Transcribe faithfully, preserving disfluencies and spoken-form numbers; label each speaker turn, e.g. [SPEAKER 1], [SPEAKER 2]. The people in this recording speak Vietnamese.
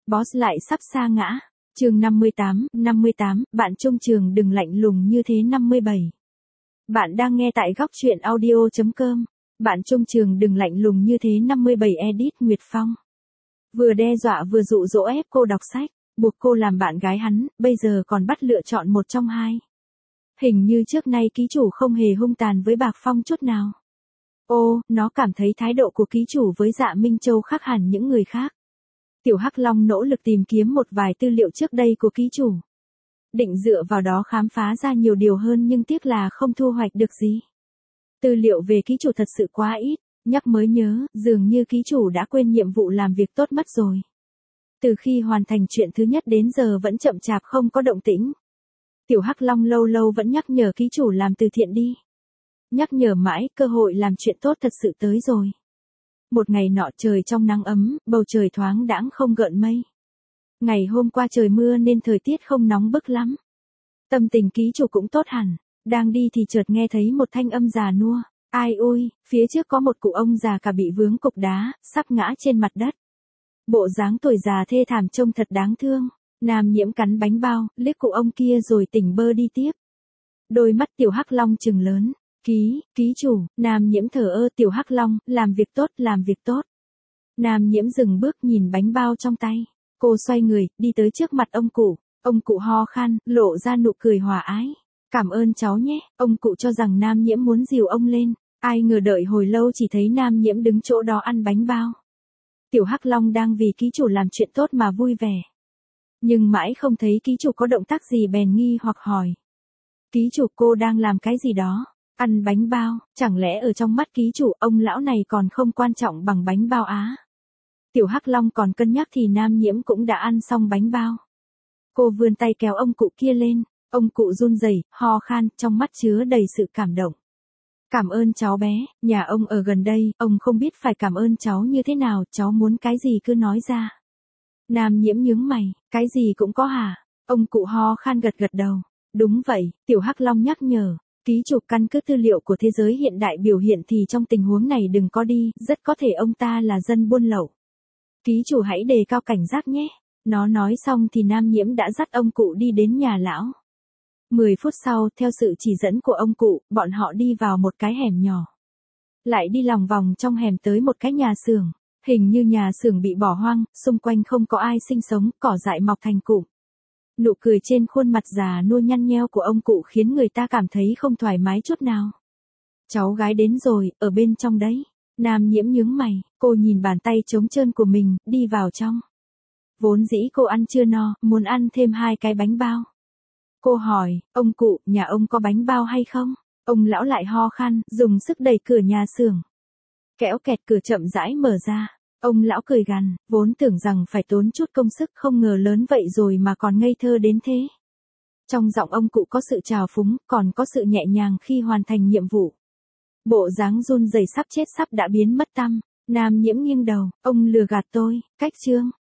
[SPEAKER 1] Boss lại sắp sa ngã. Chương năm mươi tám, năm mươi tám, bạn Trung Trường đừng lạnh lùng như thế. Năm mươi bảy. Bạn đang nghe tại góc truyện audio chấm com. Bạn Trung Trường đừng lạnh lùng như thế. Năm mươi bảy. Edit Nguyệt Phong. Vừa đe dọa vừa dụ dỗ ép cô đọc sách, buộc cô làm bạn gái hắn, bây giờ còn bắt lựa chọn một trong hai. Hình như trước nay ký chủ không hề hung tàn với Bạc Phong chút nào. Ô, nó cảm thấy thái độ của ký chủ với Dạ Minh Châu khác hẳn những người khác. Tiểu Hắc Long nỗ lực tìm kiếm một vài tư liệu trước đây của ký chủ. Định dựa vào đó khám phá ra nhiều điều hơn nhưng tiếc là không thu hoạch được gì. Tư liệu về ký chủ thật sự quá ít, nhắc mới nhớ, dường như ký chủ đã quên nhiệm vụ làm việc tốt mất rồi. Từ khi hoàn thành chuyện thứ nhất đến giờ vẫn chậm chạp không có động tĩnh. Tiểu Hắc Long lâu lâu vẫn nhắc nhở ký chủ làm từ thiện đi. Nhắc nhở mãi, cơ hội làm chuyện tốt thật sự tới rồi. Một ngày nọ trời trong nắng ấm, bầu trời thoáng đãng không gợn mây. Ngày hôm qua trời mưa nên thời tiết không nóng bức lắm. Tâm tình ký chủ cũng tốt hẳn, đang đi thì chợt nghe thấy một thanh âm già nua. Ai ôi, phía trước có một cụ ông già cả bị vướng cục đá, sắp ngã trên mặt đất. Bộ dáng tuổi già thê thảm trông thật đáng thương. Nam Nhiễm cắn bánh bao, liếc cụ ông kia rồi tỉnh bơ đi tiếp. Đôi mắt Tiểu Hắc Long trừng lớn. Ký, ký chủ. Nam Nhiễm thở ơ. Tiểu Hắc Long, làm việc tốt, làm việc tốt. Nam Nhiễm dừng bước nhìn bánh bao trong tay. Cô xoay người, đi tới trước mặt ông cụ. Ông cụ ho khan, lộ ra nụ cười hòa ái. Cảm ơn cháu nhé. Ông cụ cho rằng Nam Nhiễm muốn dìu ông lên. Ai ngờ đợi hồi lâu chỉ thấy Nam Nhiễm đứng chỗ đó ăn bánh bao. Tiểu Hắc Long đang vì ký chủ làm chuyện tốt mà vui vẻ. Nhưng mãi không thấy ký chủ có động tác gì bèn nghi hoặc hỏi. Ký chủ, cô đang làm cái gì đó? Ăn bánh bao, chẳng lẽ ở trong mắt ký chủ ông lão này còn không quan trọng bằng bánh bao á? Tiểu Hắc Long còn cân nhắc thì Nam Nhiễm cũng đã ăn xong bánh bao. Cô vươn tay kéo ông cụ kia lên, ông cụ run rẩy, ho khan, trong mắt chứa đầy sự cảm động. Cảm ơn cháu bé, nhà ông ở gần đây, ông không biết phải cảm ơn cháu như thế nào, cháu muốn cái gì cứ nói ra. Nam Nhiễm nhướng mày, cái gì cũng có hả? Ông cụ ho khan gật gật đầu. Đúng vậy, Tiểu Hắc Long nhắc nhở. Ký chủ, căn cứ tư liệu của thế giới hiện đại biểu hiện thì trong tình huống này đừng có đi, rất có thể ông ta là dân buôn lậu. Ký chủ hãy đề cao cảnh giác nhé. Nó nói xong thì Nam Nhiễm đã dắt ông cụ đi đến nhà lão. Mười phút sau, theo sự chỉ dẫn của ông cụ, bọn họ đi vào một cái hẻm nhỏ. Lại đi lòng vòng trong hẻm tới một cái nhà xưởng. Hình như nhà xưởng bị bỏ hoang, xung quanh không có ai sinh sống, cỏ dại mọc thành cụm. Nụ cười trên khuôn mặt già nua nhăn nheo của ông cụ khiến người ta cảm thấy không thoải mái chút nào. Cháu gái đến rồi, ở bên trong đấy. Nam Nhiễm nhướng mày, cô nhìn bàn tay trống trơn của mình, đi vào trong. Vốn dĩ cô ăn chưa no, muốn ăn thêm hai cái bánh bao. Cô hỏi, ông cụ, nhà ông có bánh bao hay không? Ông lão lại ho khan, dùng sức đẩy cửa nhà xưởng. Kéo kẹt, cửa chậm rãi mở ra. Ông lão cười gằn, vốn tưởng rằng phải tốn chút công sức không ngờ lớn vậy rồi mà còn ngây thơ đến thế. Trong giọng ông cụ có sự trào phúng, còn có sự nhẹ nhàng khi hoàn thành nhiệm vụ. Bộ dáng run rẩy sắp chết sắp đã biến mất tăm. Nam Nhiễm nghiêng đầu, ông lừa gạt tôi, cách chương.